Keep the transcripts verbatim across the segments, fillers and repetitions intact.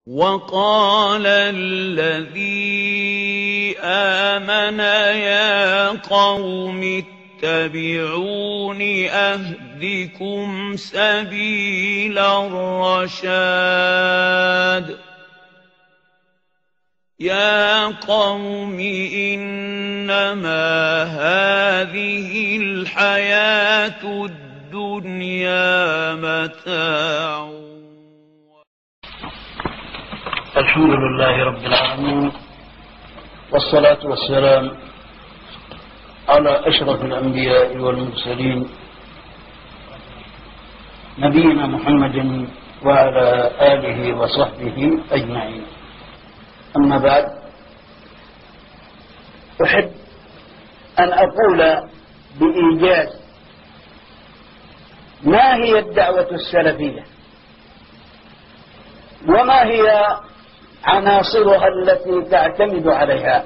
وَقَالَ الَّذِي آمَنَ يَا قَوْمِ اتَّبِعُونِ أَهْدِكُمْ سَبِيلَ الرَّشَادِ يَا قَوْمِ إِنَّمَا هَٰذِهِ الْحَيَاةُ الدُّنْيَا مَتَاعٌ. الحمد لله رب العالمين، والصلاة والسلام على أشرف الأنبياء والمرسلين نبينا محمد وعلى آله وصحبه أجمعين. أما بعد، أحب أن أقول بإيجاز ما هي الدعوة السلفية وما هي عناصرها التي تعتمد عليها.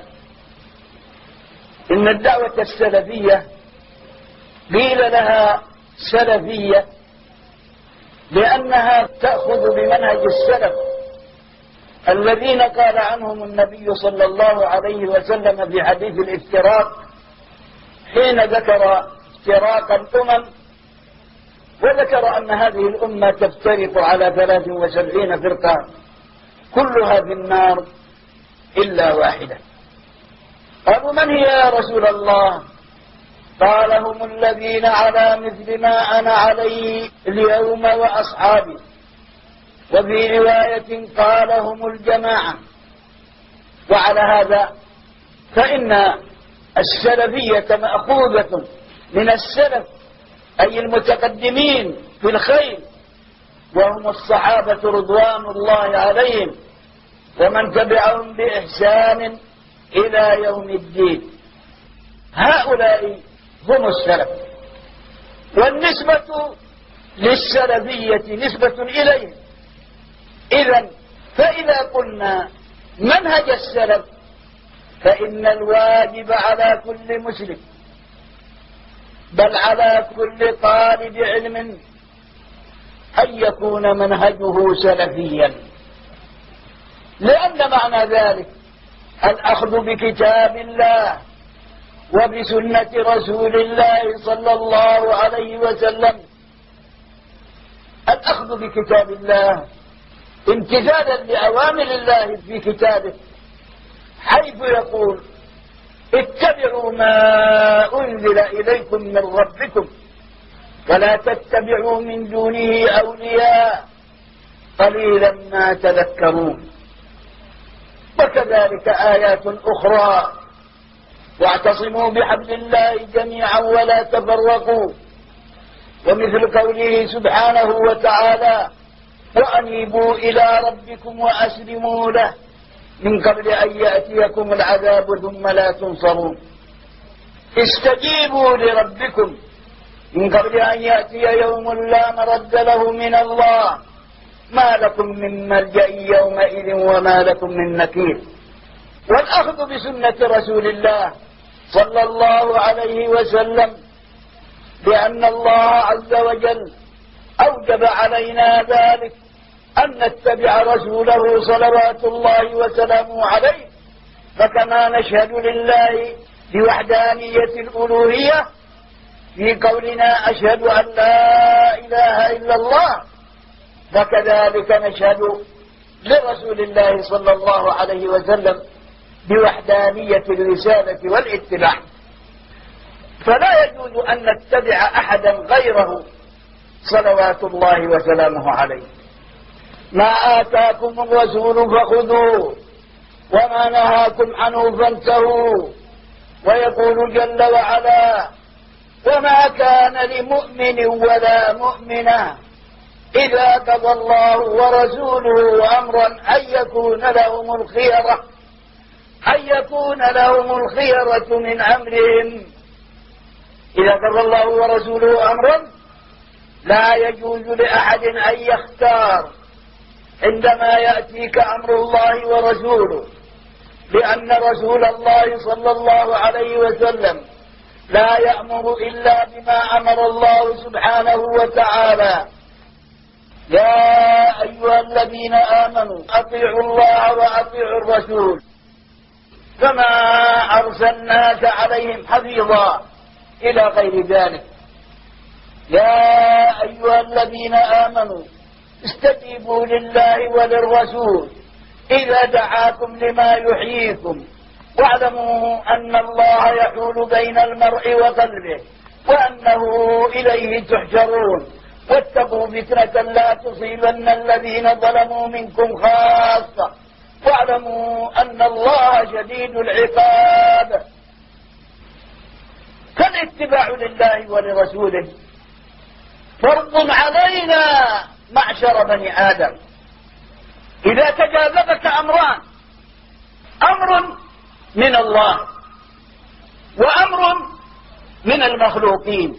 إن الدعوة السلفية قيل لها سلفية لأنها تأخذ بمنهج السلف الذين قال عنهم النبي صلى الله عليه وسلم في حديث الافتراق حين ذكر افتراق الأمم، وذكر أن هذه الأمة تفترق على ثلاث وسبعين فرقة كلها في النار إلا واحدة. قالوا: من هي يا رسول الله؟ قال: هم الذين على مثل ما أنا عليه اليوم وأصحابي. وفي رواية قال: هم الجماعة. وعلى هذا فإن السلفية مأخوذة من السلف، أي المتقدمين في الخير، وهم الصحابة رضوان الله عليهم ومن تبعهم بإحسان إلى يوم الدين. هؤلاء هم السلف، والنسبة للسلفية نسبة إليهم. إذن فإذا قلنا منهج السلف فإن الواجب على كل مسلم، بل على كل طالب علم، أن يكون منهجه سلفيا، لأن معنى ذلك الأخذ بكتاب الله وبسنة رسول الله صلى الله عليه وسلم. الأخذ بكتاب الله امتثالا لأوامر الله في كتابه، حيث يقول: اتبعوا ما أنزل إليكم من ربكم ولا تتبعوا من دونه أولياء قليلا ما تذكرون. وكذلك آيات أخرى: واعتصموا بحبل الله جميعا ولا تفرقوا. ومثل قوله سبحانه وتعالى: وأنيبوا إلى ربكم وأسلموا له من قبل أن يأتيكم العذاب ثم لا تنصرون. استجيبوا لربكم من قبل أن يأتي يوم لا مرد له من الله ما لكم من ملجأ يومئذ وما لكم من نكير. والأخذ بسنة رسول الله صلى الله عليه وسلم، لأن الله عز وجل أوجب علينا ذلك، أن نتبع رسوله صلوات الله وسلامه عليه. فكما نشهد لله بوحدانية الألوهية في قولنا أشهد أن لا إله إلا الله، فكذلك نشهد لرسول الله صلى الله عليه وسلم بوحدانية الرسالة والاتباع. فلا يجوز أن نتبع أحدا غيره صلوات الله وسلامه عليه. ما آتاكم الرسول فخذوه وما نهاكم عنه فانتهوا. ويقول جل وعلا: وما كان لمؤمن ولا مؤمنة إذا قضى الله ورسوله أمرا أن يكون لهم الخيرة أن يكون لهم الخيرة من أمرهم. إذا قضى الله ورسوله أمرا لا يجوز لأحد أن يختار عندما يأتيك أمر الله ورسوله، لأن رسول الله صلى الله عليه وسلم لا يأمر إلا بما أمر الله سبحانه وتعالى. يا أيها الذين آمنوا أطيعوا الله وأطيعوا الرسول كما أرسلناك عليهم حفيظا إلى غير ذلك. يا أيها الذين آمنوا استجيبوا لله وللرسول إذا دعاكم لما يحييكم واعلموا أن الله يحول بين المرء وقلبه وأنه إليه تحشرون واتقوا فتنة لا تصيبن الذين ظلموا منكم خاصة واعلموا أن الله شديد العقاب. فالاتباع لله ولرسوله فرض علينا معشر بني آدم. إذا تجاذبك أمران، أمر من الله وأمر من المخلوقين،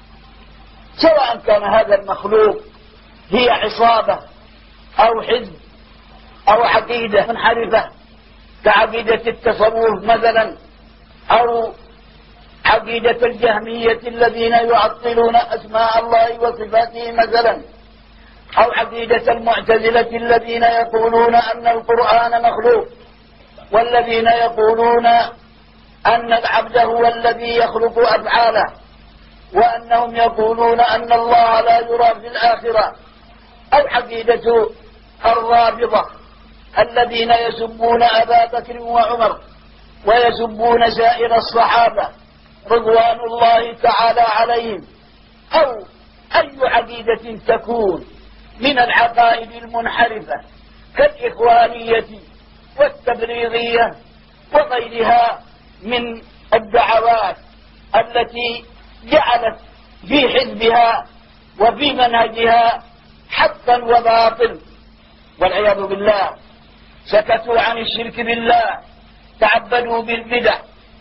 سواء كان هذا المخلوق هي عصابة أو حزب أو عقيدة منحرفة كعقيدة التصوف مثلا، أو عقيدة الجهمية الذين يعطلون أسماء الله وصفاته مثلا، أو عقيدة المعتزلة الذين يقولون أن القرآن مخلوق، والذين يقولون أن العبد هو الذي يخلق أفعاله، وأنهم يقولون أن الله لا يرى في الآخرة، أو عقيدة الرافضة الذين يسبون أبا بكر وعمر ويسبون سائر الصحابة رضوان الله تعالى عليهم، أو أي عقيدة تكون من العقائد المنحرفة كالإخوانية والتبريغية وغيرها من الدعوات التي جعلت في حزبها وفي منهجها حقا وباطل والعياذ بالله. سكتوا عن الشرك بالله، تعبدوا بالبدع.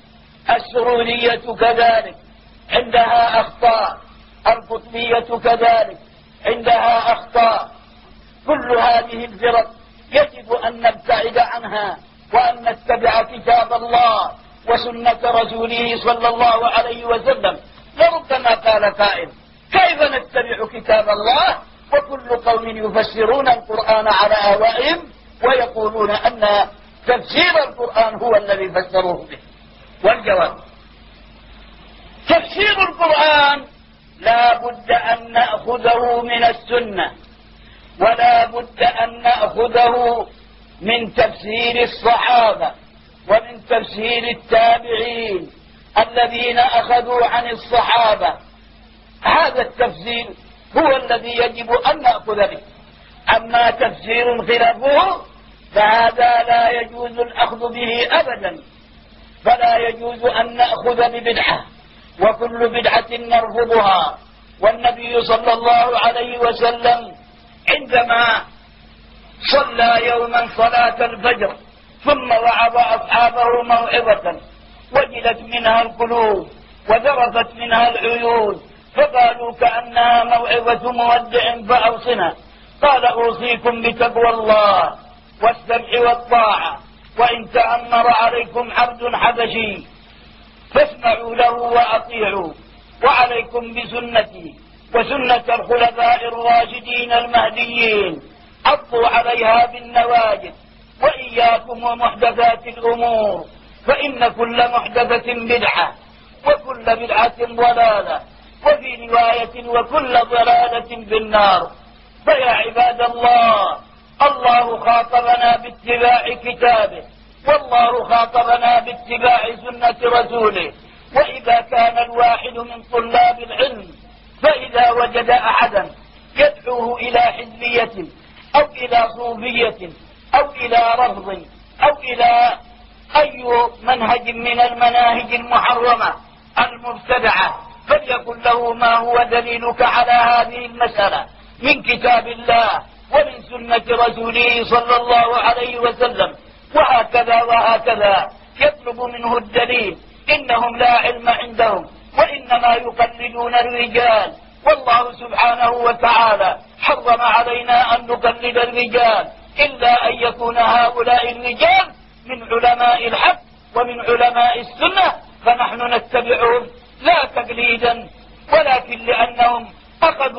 السرورية كذلك عندها أخطاء، القطبية كذلك عندها أخطاء. كل هذه الفرق يجب أن نبتعد عنها وأن نتبع كتاب الله وسنة رسوله صلى الله عليه وسلم. وربما قال قائل: كيف نتبع كتاب الله وكل قوم يفسرون القرآن على أهوائهم ويقولون أن تفسير القرآن هو الذي فسروه به؟ والجواب: تفسير القرآن لا بد أن نأخذه من السنة، ولا بد أن نأخذه من تفسير الصحابة ومن تفسير التابعين الذين أخذوا عن الصحابة. هذا التفسير هو الذي يجب أن نأخذ به. أما تفسير خلافه فهذا لا يجوز الأخذ به أبدا، فلا يجوز أن نأخذ ببدعة، وكل بدعة نرفضها. والنبي صلى الله عليه وسلم عندما صلى يوما صلاة الفجر ثم وعظ أصحابه موعظة وجلت منها القلوب وذرفت منها العيون، فقالوا كأنها موعظة مودع فأوصنا. قال: أوصيكم بتقوى الله والسمع والطاعة، وإن تأمر عليكم عبد حبشي فاسمعوا له وأطيعوا، وعليكم بسنتي وسنة الخلفاء الراشدين المهديين، عضوا عليها بالنواجذ، وإياكم ومحدثات الأمور، فإن كل محدثة بدعة وكل بدعة ضلالة، وفي رواية وكل ضلالة في النار. فيا عباد الله، الله خاطبنا باتباع كتابه، والله خاطبنا باتباع سنة رسوله. وإذا كان الواحد من طلاب العلم فإذا وجد أحدا يدعوه إلى حزبية أو إلى صوفية أو إلى رفض أو إلى أي منهج من المناهج المحرمة المبتدعة، فليقل له: ما هو دليلك على هذه المسألة من كتاب الله ومن سنة رسوله صلى الله عليه وسلم؟ وهكذا وهكذا يطلب منه الدليل. إنهم لا علم عندهم وإنما يقلدون الرجال، والله سبحانه وتعالى حرم علينا أن نقلد الرجال إلا أن يكون هؤلاء الرجال من علماء الحق ومن علماء السنة، فنحن نتبعهم لا تقليدا ولكن لأنهم أخذوا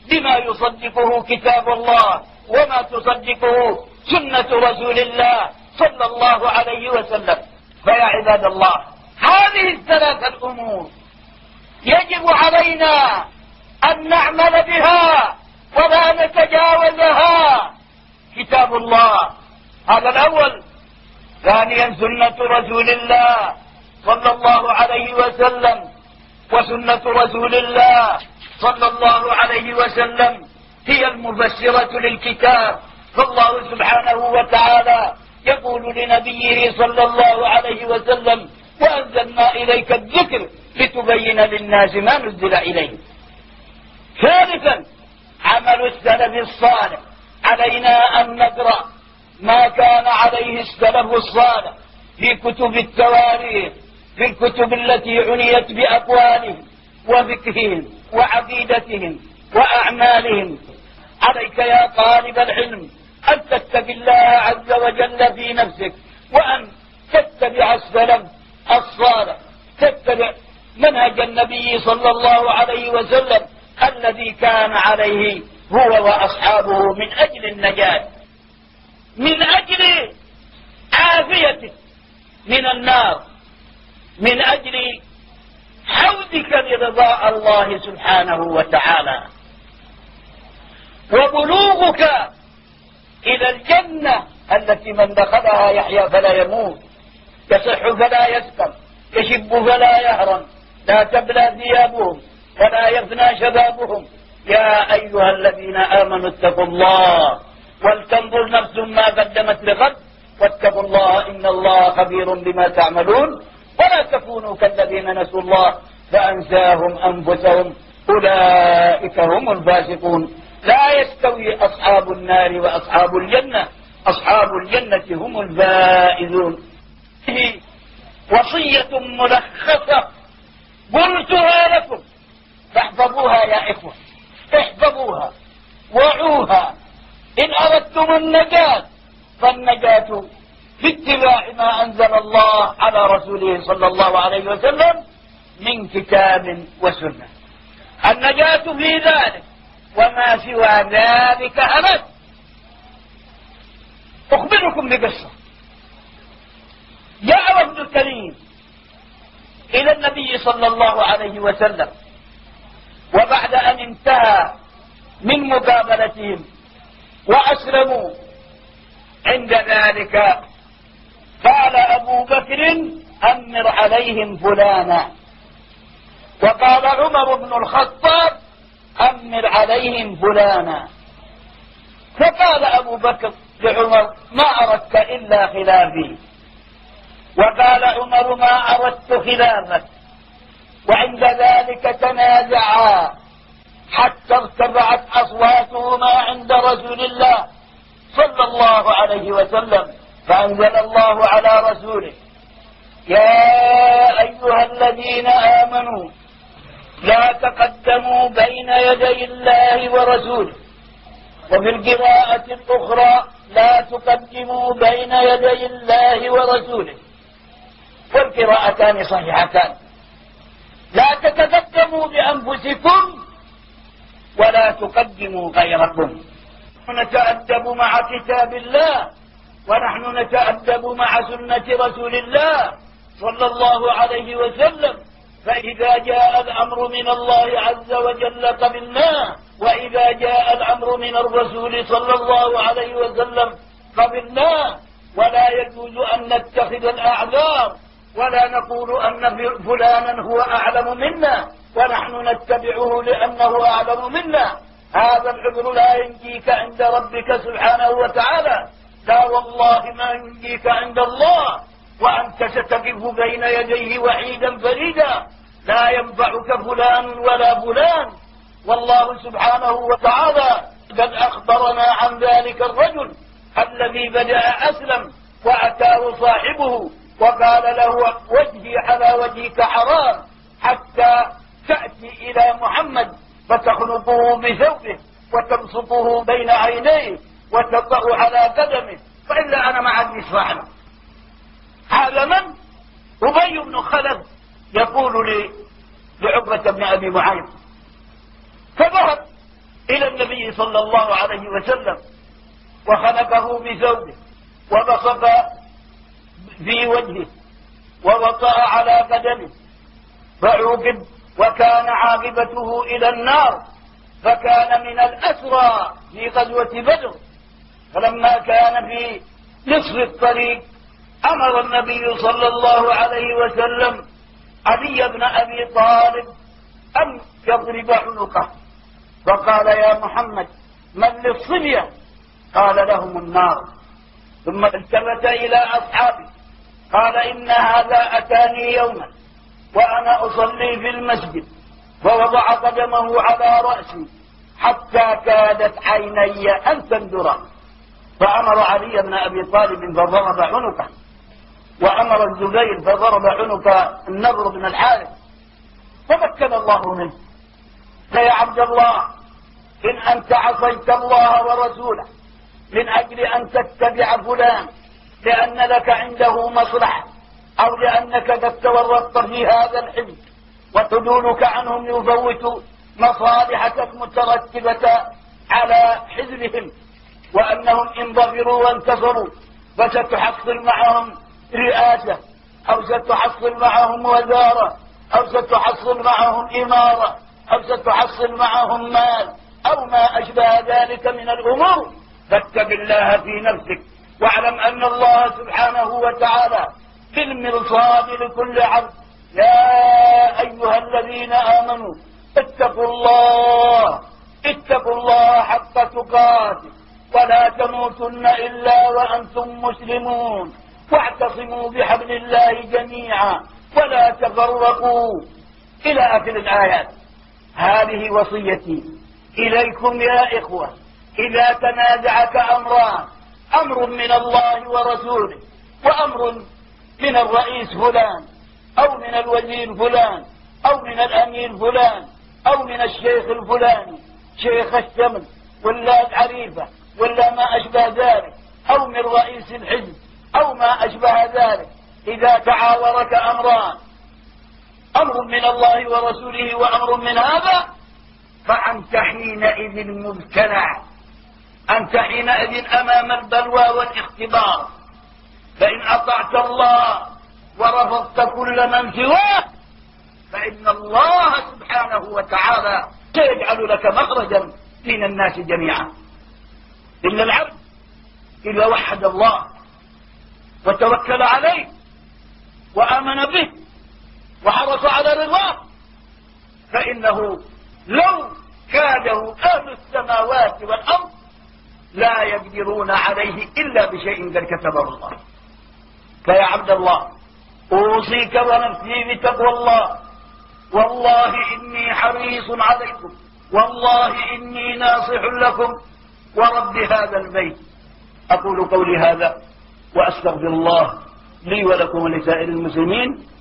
بما يصدقه كتاب الله وما تصدقه سنة رسول الله صلى الله عليه وسلم. فيا عباد الله، هذه الثلاث الأمور يجب علينا أن نعمل بها ولا نتجاوزها. كتاب الله هذا الأول. ثانيا سنة رسول الله صلى الله عليه وسلم، وسنة رسول الله صلى الله عليه وسلم هي المفسرة للكتاب. فالله سبحانه وتعالى يقول لنبيه صلى الله عليه وسلم: وأنزلنا إليك الذكر لتبين للناس ما نزل إليه. ثالثا عمل السلف الصالح. علينا أن نقرأ ما كان عليه السلف الصالح في كتب التواريخ، في الكتب التي عنيت بأقوالهم وفقههم وعقيدتهم وأعمالهم. عليك يا طالب العلم أن تتق الله عز وجل في نفسك، وأن تتبع السلف الصالح، تتبع منهج النبي صلى الله عليه وسلم الذي كان عليه هو وأصحابه من أجل النجاة، من أجل عافيتك من النار، من أجل حوزك لرضاء الله سبحانه وتعالى، وبلوغك إلى الجنة التي من دخلها يحيا فلا يموت، يصح فلا يسقم، يشب فلا يهرم، لا تبلى ثيابهم ولا يفنى شبابهم. يا أيها الذين آمنوا اتقوا الله ولتنظر نفس ما قدمت لغد واتقوا الله إن الله خبير بما تعملون. ولا تكونوا كالذين نسوا الله فأنساهم أنفسهم أولئك هم الفاسقون. لا يستوي أصحاب النار وأصحاب الجنة، أصحاب الجنة هم الفائزون. وصية ملخصة قلتها لكم فاحفظوها يا إخوة، احفظوها وعوها. إن أردتم النجاة فالنجاة في اتباع ما أنزل الله على رسوله صلى الله عليه وسلم من كتاب وسنة. النجاة في ذلك، وما سوى ذلك أبد. أخبركم بقصة. جاء وفد كريم إلى النبي صلى الله عليه وسلم، وبعد أن انتهى من مقابلتهم وأسلموا عند ذلك قال أبو بكر: أمر عليهم فلانا. وقال عمر بن الخطاب: أمر عليهم فلانا. فقال أبو بكر لعمر: ما أردت إلا خلافي. وقال عمر: ما أردت خلافك. وعند ذلك تنازعا حتى ارتفعت أصواتهما عند رسول الله صلى الله عليه وسلم، فأنزل الله على رسوله: يا أيها الذين آمنوا لا تقدموا بين يدي الله ورسوله. وفي القراءة الأخرى: لا تقدموا بين يدي الله ورسوله. والقراءتان صحيحتان. لا تتقدموا بأنفسكم ولا تقدموا غيركم. نتأدب مع كتاب الله، ونحن نتأدب مع سنة رسول الله صلى الله عليه وسلم. فإذا جاء الأمر من الله عز وجل قبلناه، وإذا جاء الأمر من الرسول صلى الله عليه وسلم قبلناه. ولا يجوز أن نتخذ الأعذار ولا نقول أن فلانا هو أعلم منا ونحن نتبعه لأنه أعلم منا. هذا العذر لا ينجيك عند ربك سبحانه وتعالى. لا والله ما ينجيك عند الله، وأنت ستقف بين يديه وحيدا فريدا. لا ينفعك فلان ولا فلان. والله سبحانه وتعالى قد أخبرنا عن ذلك الرجل الذي بدأ أسلم وأتاه صاحبه وقال له: وجهي على وجهك حرام حتى تأتي إلى محمد فتخنقه بثوبه وتبسطه بين عينيه وتطأ على قدمه، فإلا أنا ما عاد يسمع له. هذا من؟ أبي بن خلف يقول لي لعقبة بن أبي معيط. فذهب إلى إلى النبي صلى الله عليه وسلم وخنقه بثوبه وبصق في وجهه ووطأ على بدنه فعوقب وكان عاقبته إلى النار، فكان من الأسرى في غزوة بدر. فلما كان في نصف الطريق أمر النبي صلى الله عليه وسلم علي بن أبي طالب أن يضرب عنقه، فقال يا محمد من للصبية؟ قال لهم النار. ثم التفت إلى أصحابه قال إن هذا أتاني يوما وأنا أصلي في المسجد فوضع قدمه على رأسي حتى كادت عيني أن تندرا، فأمر علي بن أبي طالب فضرب عنقه، وأمر الزبير فضرب عنق النضر بن الحارث فمكن الله منه. فيا عبد الله إن أنت عصيت الله ورسوله من أجل أن تتبع فلان لأن لك عنده مصلحة أو لأنك قد تورطت في هذا الحزب وحدودك عنهم يفوت مصالحك المترتبة على حزبهم، وأنهم إن ظفروا وانتصروا فستحصل معهم رئاسة أو ستحصل معهم وزارة أو ستحصل معهم إمارة أو ستحصل معهم مال أو ما أشبه ذلك من الأمور، فاتق الله في نفسك واعلم أن الله سبحانه وتعالى بالمرصاد لكل عبد. يا أيها الذين آمنوا اتقوا الله اتقوا الله حق تقاته ولا تموتن إلا وأنتم مسلمون واعتصموا بحبل الله جميعا ولا تفرقوا إلى آخر الآيات. هذه وصيتي إليكم يا إخوة. إذا تنازعك أمران، أمر من الله ورسوله وأمر من الرئيس فلان أو من الوزير فلان أو من الأمير فلان أو من الشيخ الفلاني شيخ الشمل ولا العريفة ولا ما أشبه ذلك أو من رئيس الحزب أو ما أشبه ذلك، إذا تعاورك أمران، أمر من الله ورسوله وأمر من هذا، فأنت حينئذ مبتلع، أنت حينئذ أمام البلوى والاختبار. فإن أطعت الله ورفضت كل من سواه فإن الله سبحانه وتعالى سيجعل لك مخرجا من الناس جميعا. إن العبد إذا وحد الله وتوكل عليه وآمن به وحرص على رضاه فإنه لو كاده أهل السماوات والأرض لا يقدرون عليه إلا بشيء قد كتبه الله. فيا عبد الله أوصيك ونفسي بتقوى الله، والله إني حريص عليكم، والله إني ناصح لكم ورب هذا البيت. أقول قولي هذا وأستغفر الله لي ولكم ولسائر المسلمين